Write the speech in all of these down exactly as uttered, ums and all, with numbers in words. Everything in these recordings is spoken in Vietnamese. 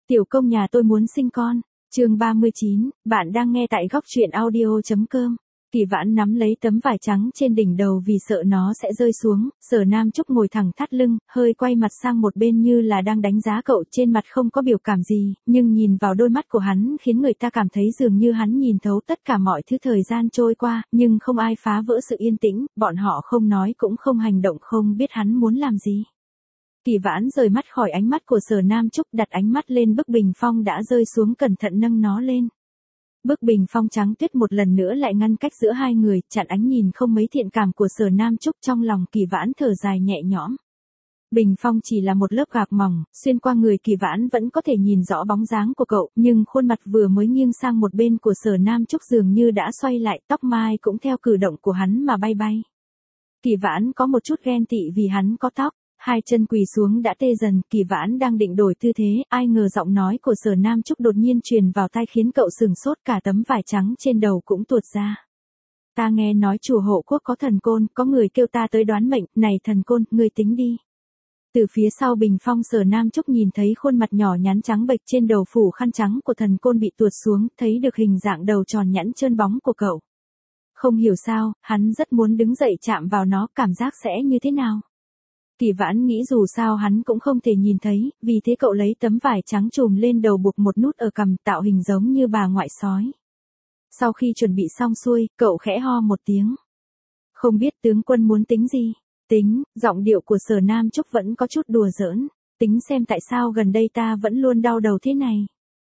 Tiểu công nhà tôi muốn sinh con. Chương ba mươi chín, bạn đang nghe tại góc truyện audio.com. Kỳ Vãn nắm lấy tấm vải trắng trên đỉnh đầu vì sợ nó sẽ rơi xuống, Sở Nam Trúc ngồi thẳng thắt lưng, hơi quay mặt sang một bên như là đang đánh giá cậu, trên mặt không có biểu cảm gì, nhưng nhìn vào đôi mắt của hắn khiến người ta cảm thấy dường như hắn nhìn thấu tất cả mọi thứ thời gian trôi qua, nhưng không ai phá vỡ sự yên tĩnh, bọn họ không nói cũng không hành động, không biết hắn muốn làm gì. Kỳ Vãn rời mắt khỏi ánh mắt của Sở Nam Trúc, đặt ánh mắt lên bức bình phong đã rơi xuống, cẩn thận nâng nó lên. Bức bình phong trắng tuyết một lần nữa lại ngăn cách giữa hai người, chặn ánh nhìn không mấy thiện cảm của Sở Nam Trúc. Trong lòng Kỳ Vãn thở dài nhẹ nhõm. Bình phong chỉ là một lớp gạc mỏng, xuyên qua người Kỳ Vãn vẫn có thể nhìn rõ bóng dáng của cậu, nhưng khuôn mặt vừa mới nghiêng sang một bên của Sở Nam Trúc dường như đã xoay lại, tóc mai cũng theo cử động của hắn mà bay bay. Kỳ Vãn có một chút ghen tị vì hắn có tóc. Hai chân quỳ xuống đã tê dần, Kỳ Vãn đang định đổi tư thế, ai ngờ giọng nói của Sở Nam Trúc đột nhiên truyền vào tai khiến cậu sừng sốt, cả tấm vải trắng trên đầu cũng tuột ra. Ta nghe nói chùa Hộ Quốc có thần côn, có người kêu ta tới đoán mệnh, này thần côn, ngươi tính đi. Từ phía sau bình phong Sở Nam Trúc nhìn thấy khuôn mặt nhỏ nhắn trắng bệch trên đầu phủ khăn trắng của thần côn bị tuột xuống, thấy được hình dạng đầu tròn nhẵn trơn bóng của cậu. Không hiểu sao, hắn rất muốn đứng dậy chạm vào nó, cảm giác sẽ như thế nào. Kỳ Vãn nghĩ dù sao hắn cũng không thể nhìn thấy, vì thế cậu lấy tấm vải trắng trùm lên đầu, buộc một nút ở cằm, tạo hình giống như bà ngoại sói. Sau khi chuẩn bị xong xuôi, cậu khẽ ho một tiếng. Không biết tướng quân muốn tính gì? Tính, giọng điệu của Sở Nam Trúc vẫn có chút đùa giỡn. Tính xem tại sao gần đây ta vẫn luôn đau đầu thế này.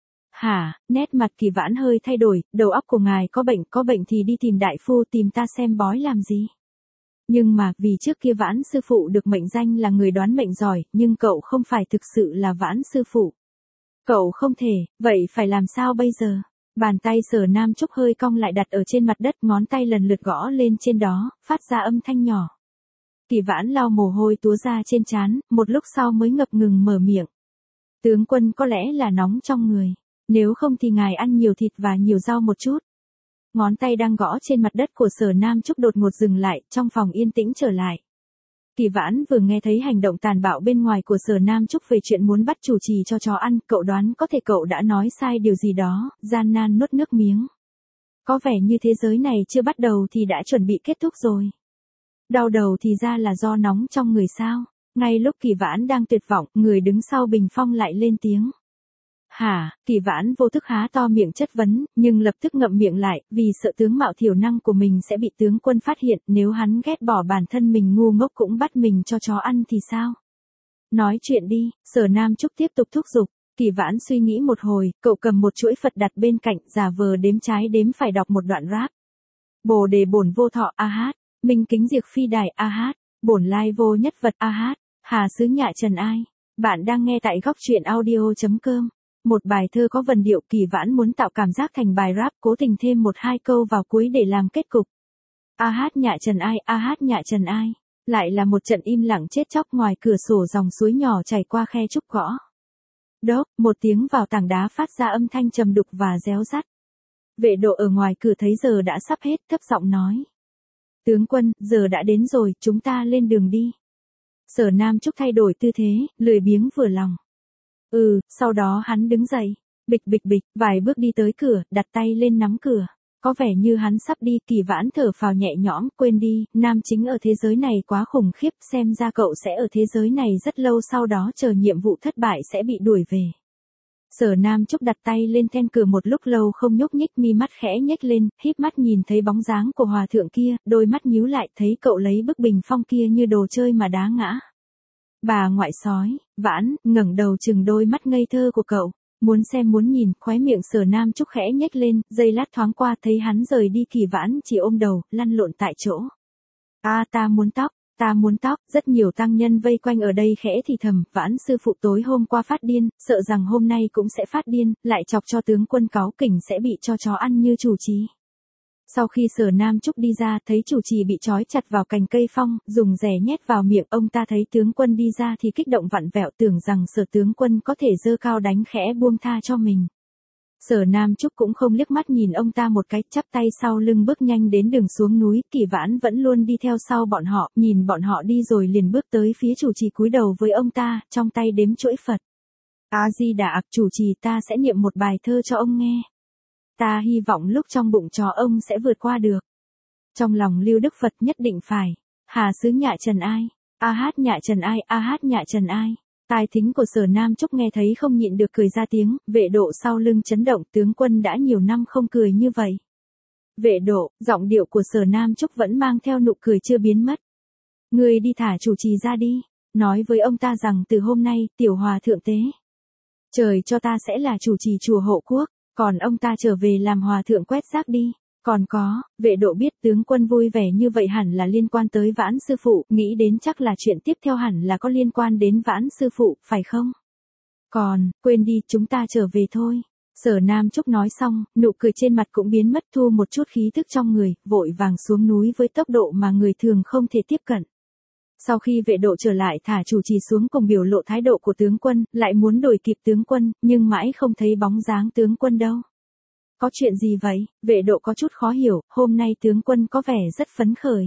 Hả, nét mặt Kỳ Vãn hơi thay đổi, đầu óc của ngài có bệnh, có bệnh thì đi tìm đại phu, tìm ta xem bói làm gì. Nhưng mà, vì trước kia Vãn sư phụ được mệnh danh là người đoán mệnh giỏi, nhưng cậu không phải thực sự là Vãn sư phụ. Cậu không thể, vậy phải làm sao bây giờ? Bàn tay Sở Nam Trúc hơi cong lại đặt ở trên mặt đất, ngón tay lần lượt gõ lên trên đó, phát ra âm thanh nhỏ. Kỳ Vãn lau mồ hôi túa ra trên trán, một lúc sau mới ngập ngừng mở miệng. Tướng quân có lẽ là nóng trong người, nếu không thì ngài ăn nhiều thịt và nhiều rau một chút. Ngón tay đang gõ trên mặt đất của Sở Nam Trúc đột ngột dừng lại, trong phòng yên tĩnh trở lại. Kỳ Vãn vừa nghe thấy hành động tàn bạo bên ngoài của Sở Nam Trúc về chuyện muốn bắt chủ trì cho chó ăn, cậu đoán có thể cậu đã nói sai điều gì đó, gian nan nuốt nước miếng. Có vẻ như thế giới này chưa bắt đầu thì đã chuẩn bị kết thúc rồi. Đau đầu thì ra là do nóng trong người sao? Ngay lúc Kỳ Vãn đang tuyệt vọng, người đứng sau bình phong lại lên tiếng. Hả, Kỳ Vãn vô thức há to miệng chất vấn, nhưng lập tức ngậm miệng lại, vì sợ tướng mạo thiểu năng của mình sẽ bị tướng quân phát hiện, nếu hắn ghét bỏ bản thân mình ngu ngốc cũng bắt mình cho chó ăn thì sao? Nói chuyện đi, Sở Nam Trúc tiếp tục thúc giục. Kỳ Vãn suy nghĩ một hồi, cậu cầm một chuỗi Phật đặt bên cạnh, giả vờ đếm trái đếm phải đọc một đoạn rap. Bồ đề bổn vô thọ a hát, minh kính diệt phi đài a hát, bổn lai vô nhất vật a hát, hà xứ nhạ trần ai. Bạn đang nghe tại góc truyện audio.com. Một bài thơ có vần điệu, Kỳ Vãn muốn tạo cảm giác thành bài rap, cố tình thêm một hai câu vào cuối để làm kết cục. A hát nhạ trần ai, a hát nhạ trần ai. Lại là một trận im lặng chết chóc, ngoài cửa sổ dòng suối nhỏ chảy qua khe trúc gõ. Đốc, một tiếng vào tảng đá phát ra âm thanh trầm đục và réo rắt. Vệ độ ở ngoài cửa thấy giờ đã sắp hết, thấp giọng nói. Tướng quân, giờ đã đến rồi, chúng ta lên đường đi. Sở Nam Trúc thay đổi tư thế, lười biếng vừa lòng. Ừ, sau đó hắn đứng dậy, bịch bịch bịch, vài bước đi tới cửa, đặt tay lên nắm cửa. Có vẻ như hắn sắp đi, Kỳ Vãn thở phào nhẹ nhõm, quên đi, nam chính ở thế giới này quá khủng khiếp, xem ra cậu sẽ ở thế giới này rất lâu, sau đó chờ nhiệm vụ thất bại sẽ bị đuổi về. Sở Nam Trúc đặt tay lên then cửa một lúc lâu không nhúc nhích, mi mắt khẽ nhếch lên, híp mắt nhìn thấy bóng dáng của hòa thượng kia, đôi mắt nhíu lại, thấy cậu lấy bức bình phong kia như đồ chơi mà đá ngã. Bà ngoại sói, Vãn, ngẩng đầu chừng đôi mắt ngây thơ của cậu, muốn xem muốn nhìn, khóe miệng Sở Nam Trúc khẽ nhếch lên, giây lát thoáng qua thấy hắn rời đi, Kỳ Vãn chỉ ôm đầu, lăn lộn tại chỗ. A ta muốn tóc, ta muốn tóc, rất nhiều tăng nhân vây quanh ở đây khẽ thì thầm, Vãn sư phụ tối hôm qua phát điên, sợ rằng hôm nay cũng sẽ phát điên, lại chọc cho tướng quân cáu kỉnh sẽ bị cho chó ăn như chủ trì. Sau khi Sở Nam Trúc đi ra, thấy chủ trì bị trói chặt vào cành cây phong, dùng rẻ nhét vào miệng, ông ta thấy tướng quân đi ra thì kích động vặn vẹo, tưởng rằng Sở tướng quân có thể giơ cao đánh khẽ buông tha cho mình. Sở Nam Trúc cũng không liếc mắt nhìn ông ta một cái, chắp tay sau lưng bước nhanh đến đường xuống núi, Kỳ Vãn vẫn luôn đi theo sau bọn họ, nhìn bọn họ đi rồi liền bước tới phía chủ trì cúi đầu với ông ta, trong tay đếm chuỗi Phật. A-di-đà, chủ trì ta sẽ niệm một bài thơ cho ông nghe. Ta hy vọng lúc trong bụng chó ông sẽ vượt qua được. Trong lòng Lưu Đức Phật nhất định phải. Hà xứ nhạ trần ai? A hát nhạ trần ai? A hát nhạ trần ai? Tai thính của Sở Nam Trúc nghe thấy không nhịn được cười ra tiếng, Vệ Độ sau lưng chấn động, tướng quân đã nhiều năm không cười như vậy. Vệ Độ, giọng điệu của Sở Nam Trúc vẫn mang theo nụ cười chưa biến mất. Ngươi đi thả chủ trì ra đi, nói với ông ta rằng từ hôm nay, tiểu hòa thượng tế trời cho ta sẽ là chủ trì chùa Hộ Quốc, còn ông ta trở về làm hòa thượng quét rác đi. Còn có, Vệ Độ biết tướng quân vui vẻ như vậy hẳn là liên quan tới Vãn sư phụ, nghĩ đến chắc là chuyện tiếp theo hẳn là có liên quan đến Vãn sư phụ, phải không? Còn, quên đi, chúng ta trở về thôi. Sở Nam Trúc nói xong, nụ cười trên mặt cũng biến mất, thu một chút khí thức trong người, vội vàng xuống núi với tốc độ mà người thường không thể tiếp cận. Sau khi Vệ Độ trở lại thả chủ trì xuống cùng biểu lộ thái độ của tướng quân, lại muốn đuổi kịp tướng quân, nhưng mãi không thấy bóng dáng tướng quân đâu. Có chuyện gì vậy? Vệ Độ có chút khó hiểu, hôm nay tướng quân có vẻ rất phấn khởi.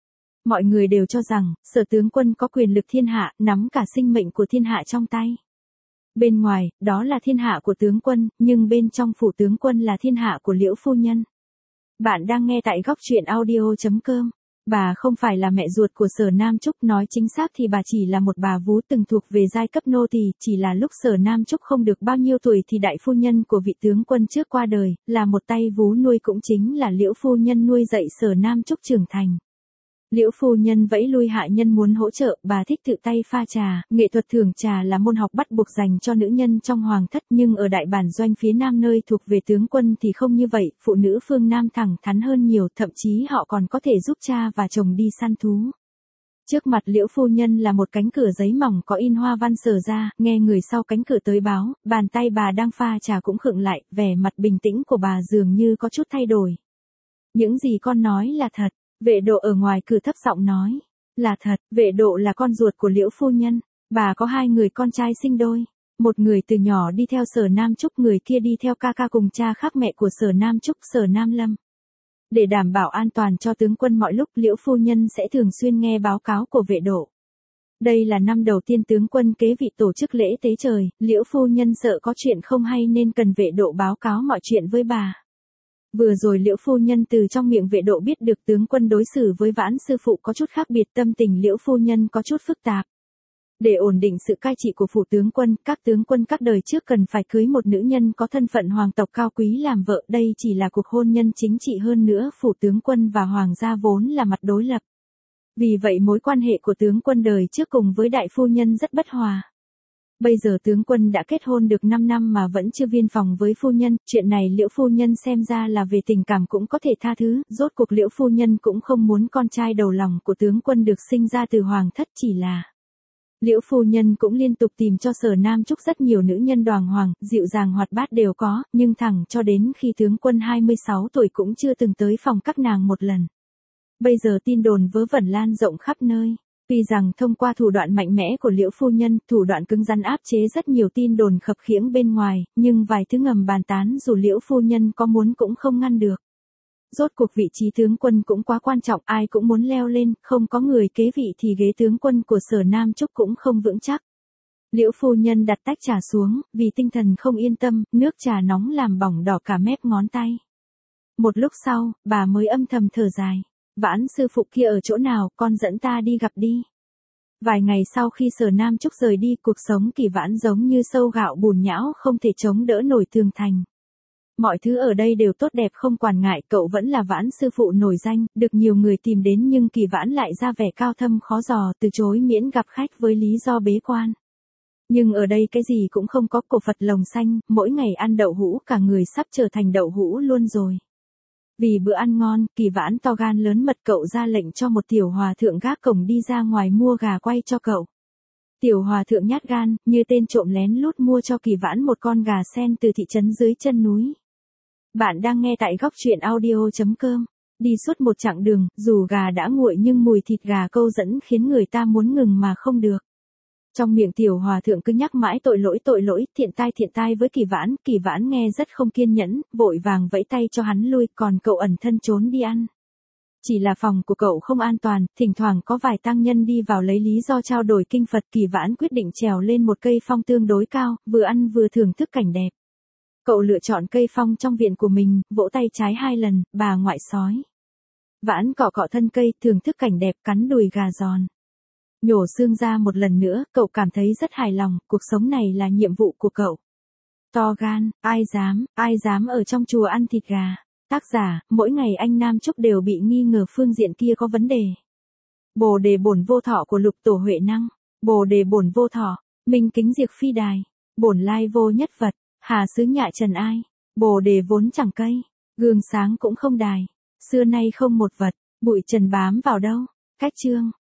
Mọi người đều cho rằng, Sở tướng quân có quyền lực thiên hạ, nắm cả sinh mệnh của thiên hạ trong tay. Bên ngoài, đó là thiên hạ của tướng quân, nhưng bên trong phủ tướng quân là thiên hạ của Liễu phu nhân. Bạn đang nghe tại góc truyện audio chấm com. Bà không phải là mẹ ruột của Sở Nam Trúc, nói chính xác thì bà chỉ là một bà vú từng thuộc về giai cấp nô tỳ, chỉ là lúc Sở Nam Trúc không được bao nhiêu tuổi thì đại phu nhân của vị tướng quân trước qua đời, là một tay vú nuôi, cũng chính là Liễu phu nhân nuôi dạy Sở Nam Trúc trưởng thành. Liễu phu nhân vẫy lui hạ nhân muốn hỗ trợ, bà thích tự tay pha trà, nghệ thuật thưởng trà là môn học bắt buộc dành cho nữ nhân trong hoàng thất, nhưng ở đại bản doanh phía nam nơi thuộc về tướng quân thì không như vậy, phụ nữ phương Nam thẳng thắn hơn nhiều, thậm chí họ còn có thể giúp cha và chồng đi săn thú. Trước mặt Liễu phu nhân là một cánh cửa giấy mỏng có in hoa văn Sở ra, nghe người sau cánh cửa tới báo, bàn tay bà đang pha trà cũng khựng lại, vẻ mặt bình tĩnh của bà dường như có chút thay đổi. Những gì con nói là thật. Vệ Độ ở ngoài cửa thấp giọng nói. Là thật, Vệ Độ là con ruột của Liễu phu nhân. Bà có hai người con trai sinh đôi. Một người từ nhỏ đi theo Sở Nam Trúc, người kia đi theo ca ca cùng cha khác mẹ của Sở Nam Trúc, Sở Nam Lâm. Để đảm bảo an toàn cho tướng quân mọi lúc, Liễu phu nhân sẽ thường xuyên nghe báo cáo của Vệ Độ. Đây là năm đầu tiên tướng quân kế vị tổ chức lễ tế trời, Liễu phu nhân sợ có chuyện không hay nên cần Vệ Độ báo cáo mọi chuyện với bà. Vừa rồi Liễu phu nhân từ trong miệng Vệ Độ biết được tướng quân đối xử với Vãn sư phụ có chút khác biệt, tâm tình Liễu phu nhân có chút phức tạp. Để ổn định sự cai trị của phủ tướng quân, các tướng quân các đời trước cần phải cưới một nữ nhân có thân phận hoàng tộc cao quý làm vợ, đây chỉ là cuộc hôn nhân chính trị, hơn nữa phủ tướng quân và hoàng gia vốn là mặt đối lập. Vì vậy mối quan hệ của tướng quân đời trước cùng với đại phu nhân rất bất hòa. Bây giờ tướng quân đã kết hôn được năm năm mà vẫn chưa viên phòng với phu nhân, chuyện này Liễu phu nhân xem ra là về tình cảm cũng có thể tha thứ, rốt cuộc Liễu phu nhân cũng không muốn con trai đầu lòng của tướng quân được sinh ra từ hoàng thất, chỉ là Liễu phu nhân cũng liên tục tìm cho Sở Nam Trúc rất nhiều nữ nhân đoàng hoàng, dịu dàng hoạt bát đều có, nhưng thẳng cho đến khi tướng quân hai mươi sáu tuổi cũng chưa từng tới phòng các nàng một lần. Bây giờ tin đồn vớ vẩn lan rộng khắp nơi. Tuy rằng thông qua thủ đoạn mạnh mẽ của Liễu phu nhân, thủ đoạn cứng rắn áp chế rất nhiều tin đồn khập khiễng bên ngoài, nhưng vài thứ ngầm bàn tán dù Liễu phu nhân có muốn cũng không ngăn được. Rốt cuộc vị trí tướng quân cũng quá quan trọng, ai cũng muốn leo lên, không có người kế vị thì ghế tướng quân của Sở Nam Trúc cũng không vững chắc. Liễu phu nhân đặt tách trà xuống, vì tinh thần không yên tâm, nước trà nóng làm bỏng đỏ cả mép ngón tay. Một lúc sau, bà mới âm thầm thở dài. Vãn sư phụ kia ở chỗ nào, con dẫn ta đi gặp đi. Vài ngày sau khi Sở Nam Trúc rời đi, cuộc sống Kỳ Vãn giống như sâu gạo bùn nhão, không thể chống đỡ nổi tường thành. Mọi thứ ở đây đều tốt đẹp không quản ngại, cậu vẫn là Vãn sư phụ nổi danh, được nhiều người tìm đến, nhưng Kỳ Vãn lại ra vẻ cao thâm khó dò, từ chối miễn gặp khách với lý do bế quan. Nhưng ở đây cái gì cũng không có, cổ Phật lồng xanh, mỗi ngày ăn đậu hũ, cả người sắp trở thành đậu hũ luôn rồi. Vì bữa ăn ngon, Kỳ Vãn to gan lớn mật, cậu ra lệnh cho một tiểu hòa thượng gác cổng đi ra ngoài mua gà quay cho cậu. Tiểu hòa thượng nhát gan, như tên trộm lén lút mua cho Kỳ Vãn một con gà sen từ thị trấn dưới chân núi. Bạn đang nghe tại góc truyện audio chấm com. Đi suốt một chặng đường, dù gà đã nguội nhưng mùi thịt gà câu dẫn khiến người ta muốn ngừng mà không được. Trong miệng tiểu hòa thượng cứ nhắc mãi tội lỗi tội lỗi, thiện tai thiện tai với Kỳ Vãn, Kỳ Vãn nghe rất không kiên nhẫn, vội vàng vẫy tay cho hắn lui, còn cậu ẩn thân trốn đi ăn. Chỉ là phòng của cậu không an toàn, thỉnh thoảng có vài tăng nhân đi vào lấy lý do trao đổi kinh Phật. Kỳ Vãn quyết định trèo lên một cây phong tương đối cao, vừa ăn vừa thưởng thức cảnh đẹp. Cậu lựa chọn cây phong trong viện của mình, vỗ tay trái hai lần, bà ngoại sói. Vãn cọ cọ thân cây, thưởng thức cảnh đẹp, cắn đùi gà giòn. Nhổ xương ra một lần nữa, cậu cảm thấy rất hài lòng, cuộc sống này là nhiệm vụ của cậu. To gan, ai dám, ai dám ở trong chùa ăn thịt gà. Tác giả, mỗi ngày anh Nam Trúc đều bị nghi ngờ phương diện kia có vấn đề. Bồ đề bổn vô thọ của Lục Tổ Huệ Năng. Bồ đề bổn vô thọ, minh kính diệt phi đài. Bổn lai vô nhất vật, hà xứ nhạ trần ai. Bồ đề vốn chẳng cây, gương sáng cũng không đài. Xưa nay không một vật, bụi trần bám vào đâu. Cách chương.